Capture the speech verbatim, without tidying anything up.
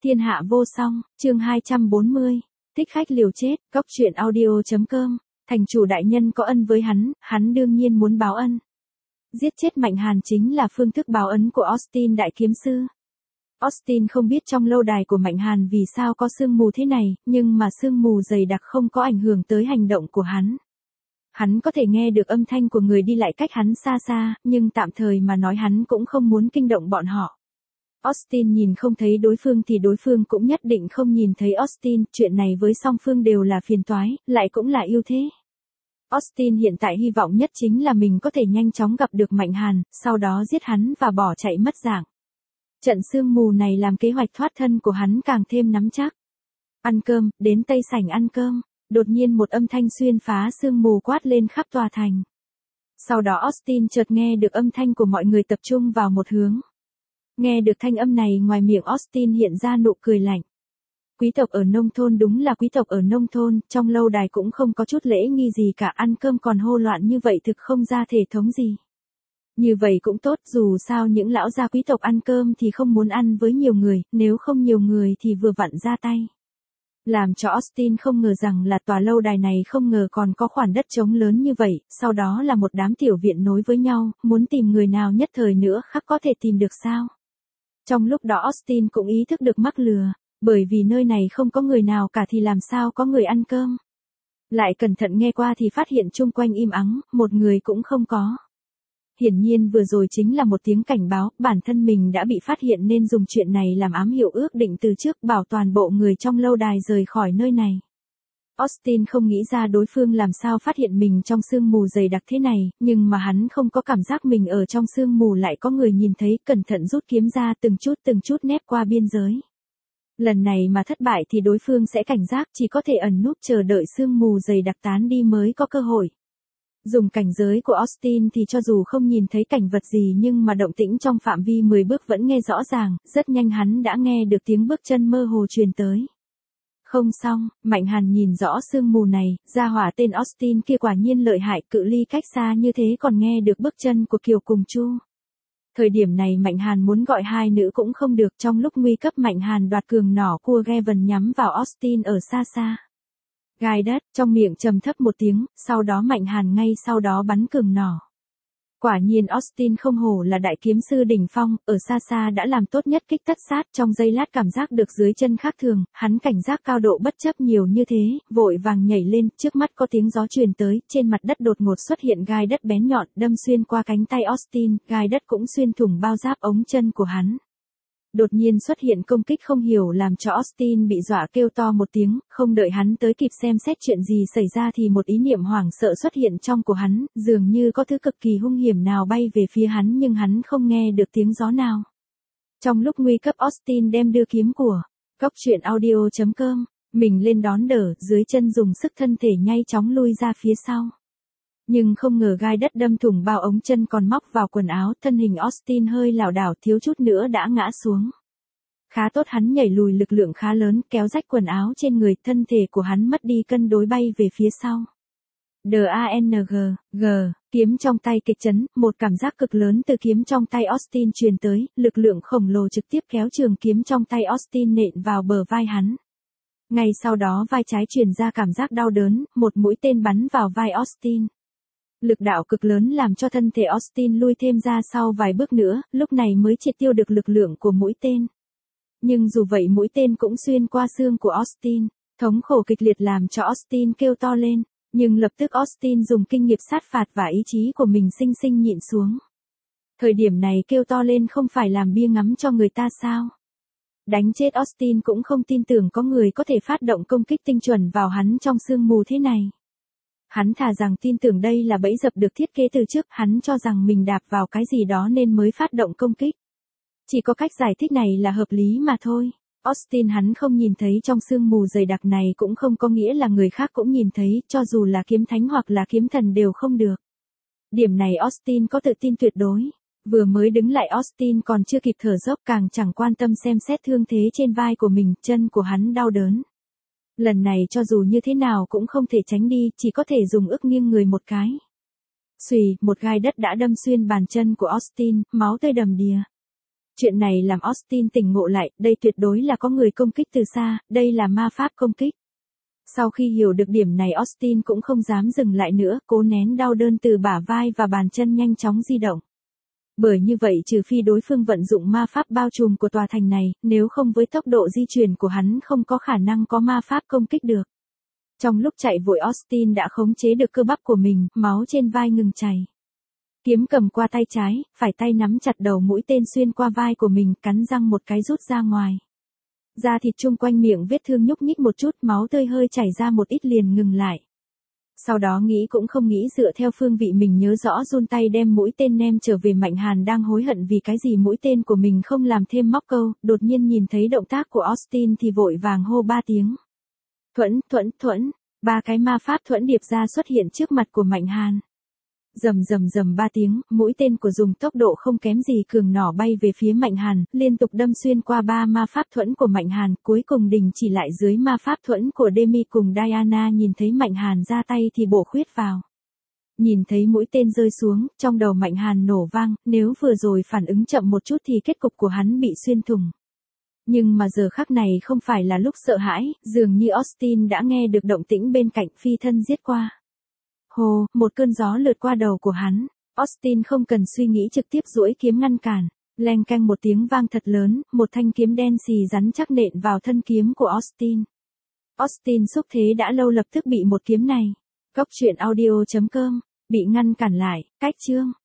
Thiên hạ vô song, chương hai trăm bốn mươi, thích khách liều chết, góc truyện audio.com, thành chủ đại nhân có ân với hắn, hắn đương nhiên muốn báo ân. Giết chết Mạnh Hàn chính là phương thức báo ân của Austin đại kiếm sư. Austin không biết trong lâu đài của Mạnh Hàn vì sao có sương mù thế này, nhưng mà sương mù dày đặc không có ảnh hưởng tới hành động của hắn. Hắn có thể nghe được âm thanh của người đi lại cách hắn xa xa, nhưng tạm thời mà nói hắn cũng không muốn kinh động bọn họ. Austin nhìn không thấy đối phương thì đối phương cũng nhất định không nhìn thấy Austin, chuyện này với song phương đều là phiền toái, lại cũng là ưu thế. Austin hiện tại hy vọng nhất chính là mình có thể nhanh chóng gặp được Mạnh Hàn, sau đó giết hắn và bỏ chạy mất dạng. Trận sương mù này làm kế hoạch thoát thân của hắn càng thêm nắm chắc. Ăn cơm, đến Tây Sảnh ăn cơm, đột nhiên một âm thanh xuyên phá sương mù quát lên khắp tòa thành. Sau đó Austin chợt nghe được âm thanh của mọi người tập trung vào một hướng. Nghe được thanh âm này ngoài miệng Austin hiện ra nụ cười lạnh. Quý tộc ở nông thôn đúng là quý tộc ở nông thôn, trong lâu đài cũng không có chút lễ nghi gì cả, ăn cơm còn hô loạn như vậy thực không ra thể thống gì. Như vậy cũng tốt, dù sao những lão gia quý tộc ăn cơm thì không muốn ăn với nhiều người, nếu không nhiều người thì vừa vặn ra tay. Làm cho Austin không ngờ rằng là tòa lâu đài này không ngờ còn có khoản đất trống lớn như vậy, sau đó là một đám tiểu viện nối với nhau, muốn tìm người nào nhất thời nữa khắc có thể tìm được sao. Trong lúc đó Austin cũng ý thức được mắc lừa, bởi vì nơi này không có người nào cả thì làm sao có người ăn cơm. Lại cẩn thận nghe qua thì phát hiện chung quanh im ắng, một người cũng không có. Hiển nhiên vừa rồi chính là một tiếng cảnh báo, bản thân mình đã bị phát hiện nên dùng chuyện này làm ám hiệu ước định từ trước bảo toàn bộ người trong lâu đài rời khỏi nơi này. Austin không nghĩ ra đối phương làm sao phát hiện mình trong sương mù dày đặc thế này, nhưng mà hắn không có cảm giác mình ở trong sương mù lại có người nhìn thấy, cẩn thận rút kiếm ra từng chút từng chút nép qua biên giới. Lần này mà thất bại thì đối phương sẽ cảnh giác, chỉ có thể ẩn núp chờ đợi sương mù dày đặc tán đi mới có cơ hội. Dùng cảnh giới của Austin thì cho dù không nhìn thấy cảnh vật gì nhưng mà động tĩnh trong phạm vi mười bước vẫn nghe rõ ràng, rất nhanh hắn đã nghe được tiếng bước chân mơ hồ truyền tới. Không xong, Mạnh Hàn nhìn rõ sương mù này, gia hỏa tên Austin kia quả nhiên lợi hại, cự ly cách xa như thế còn nghe được bước chân của Kiều cùng Chu. Thời điểm này Mạnh Hàn muốn gọi hai nữ cũng không được, trong lúc nguy cấp Mạnh Hàn đoạt cường nỏ cua Gaven nhắm vào Austin ở xa xa. Gai đất, trong miệng trầm thấp một tiếng, sau đó Mạnh Hàn ngay sau đó bắn cường nỏ. Quả nhiên Austin không hổ là đại kiếm sư đỉnh phong, ở xa xa đã làm tốt nhất kích tất sát, trong giây lát cảm giác được dưới chân khác thường, hắn cảnh giác cao độ bất chấp nhiều như thế, vội vàng nhảy lên, trước mắt có tiếng gió truyền tới, trên mặt đất đột ngột xuất hiện gai đất bén nhọn, đâm xuyên qua cánh tay Austin, gai đất cũng xuyên thủng bao giáp ống chân của hắn. Đột nhiên xuất hiện công kích không hiểu làm cho Austin bị dọa kêu to một tiếng, không đợi hắn tới kịp xem xét chuyện gì xảy ra thì một ý niệm hoảng sợ xuất hiện trong của hắn, dường như có thứ cực kỳ hung hiểm nào bay về phía hắn nhưng hắn không nghe được tiếng gió nào. Trong lúc nguy cấp Austin đem đưa kiếm của góc truyện audio.com, mình lên đón đỡ, dưới chân dùng sức thân thể nhanh chóng lui ra phía sau. Nhưng không ngờ gai đất đâm thủng bao ống chân còn móc vào quần áo, thân hình Austin hơi lảo đảo thiếu chút nữa đã ngã xuống. Khá tốt hắn nhảy lùi lực lượng khá lớn kéo rách quần áo trên người, thân thể của hắn mất đi cân đối bay về phía sau. đang, g, kiếm trong tay kịch chấn, một cảm giác cực lớn từ kiếm trong tay Austin truyền tới, lực lượng khổng lồ trực tiếp kéo trường kiếm trong tay Austin nện vào bờ vai hắn. Ngay sau đó vai trái truyền ra cảm giác đau đớn, một mũi tên bắn vào vai Austin. Lực đạo cực lớn làm cho thân thể Austin lui thêm ra sau vài bước nữa, lúc này mới triệt tiêu được lực lượng của mũi tên. Nhưng dù vậy mũi tên cũng xuyên qua xương của Austin, thống khổ kịch liệt làm cho Austin kêu to lên, nhưng lập tức Austin dùng kinh nghiệm sát phạt và ý chí của mình sinh sinh nhịn xuống. Thời điểm này kêu to lên không phải làm bia ngắm cho người ta sao? Đánh chết Austin cũng không tin tưởng có người có thể phát động công kích tinh chuẩn vào hắn trong sương mù thế này. Hắn thà rằng tin tưởng đây là bẫy dập được thiết kế từ trước, hắn cho rằng mình đạp vào cái gì đó nên mới phát động công kích. Chỉ có cách giải thích này là hợp lý mà thôi. Austin hắn không nhìn thấy trong sương mù dày đặc này cũng không có nghĩa là người khác cũng nhìn thấy, cho dù là kiếm thánh hoặc là kiếm thần đều không được. Điểm này Austin có tự tin tuyệt đối. Vừa mới đứng lại Austin còn chưa kịp thở dốc càng chẳng quan tâm xem xét thương thế trên vai của mình, chân của hắn đau đớn. Lần này cho dù như thế nào cũng không thể tránh đi, chỉ có thể dùng ức nghiêng người một cái. Xùy, một gai đất đã đâm xuyên bàn chân của Austin, máu tươi đầm đìa. Chuyện này làm Austin tỉnh ngộ lại, đây tuyệt đối là có người công kích từ xa, đây là ma pháp công kích. Sau khi hiểu được điểm này Austin cũng không dám dừng lại nữa, cố nén đau đớn từ bả vai và bàn chân nhanh chóng di động. Bởi như vậy trừ phi đối phương vận dụng ma pháp bao trùm của tòa thành này, nếu không với tốc độ di chuyển của hắn không có khả năng có ma pháp công kích được. Trong lúc chạy vội Austin đã khống chế được cơ bắp của mình, máu trên vai ngừng chảy. Kiếm cầm qua tay trái, phải tay nắm chặt đầu mũi tên xuyên qua vai của mình, cắn răng một cái rút ra ngoài. Da thịt chung quanh miệng vết thương nhúc nhích một chút, máu tươi hơi chảy ra một ít liền ngừng lại. Sau đó nghĩ cũng không nghĩ dựa theo phương vị mình nhớ rõ run tay đem mũi tên ném trở về. Mạnh Hàn đang hối hận vì cái gì mũi tên của mình không làm thêm móc câu, đột nhiên nhìn thấy động tác của Austin thì vội vàng hô ba tiếng. Thuẫn, thuẫn, thuẫn, ba cái ma pháp thuẫn điệp ra xuất hiện trước mặt của Mạnh Hàn. Rầm rầm rầm ba tiếng, mũi tên của dùng tốc độ không kém gì cường nỏ bay về phía Mạnh Hàn, liên tục đâm xuyên qua ba ma pháp thuẫn của Mạnh Hàn, cuối cùng đình chỉ lại dưới ma pháp thuẫn của Demi cùng Diana. Nhìn thấy Mạnh Hàn ra tay thì bổ khuyết vào. Nhìn thấy mũi tên rơi xuống, trong đầu Mạnh Hàn nổ vang, nếu vừa rồi phản ứng chậm một chút thì kết cục của hắn bị xuyên thủng. Nhưng mà giờ khắc này không phải là lúc sợ hãi, dường như Austin đã nghe được động tĩnh bên cạnh, phi thân giết qua. Hồ, một cơn gió lướt qua đầu của hắn, Austin không cần suy nghĩ trực tiếp duỗi kiếm ngăn cản, leng keng một tiếng vang thật lớn, một thanh kiếm đen xì rắn chắc nện vào thân kiếm của Austin. Austin xúc thế đã lâu lập tức bị một kiếm này. Góc truyện audio chấm com, bị ngăn cản lại, cách chương.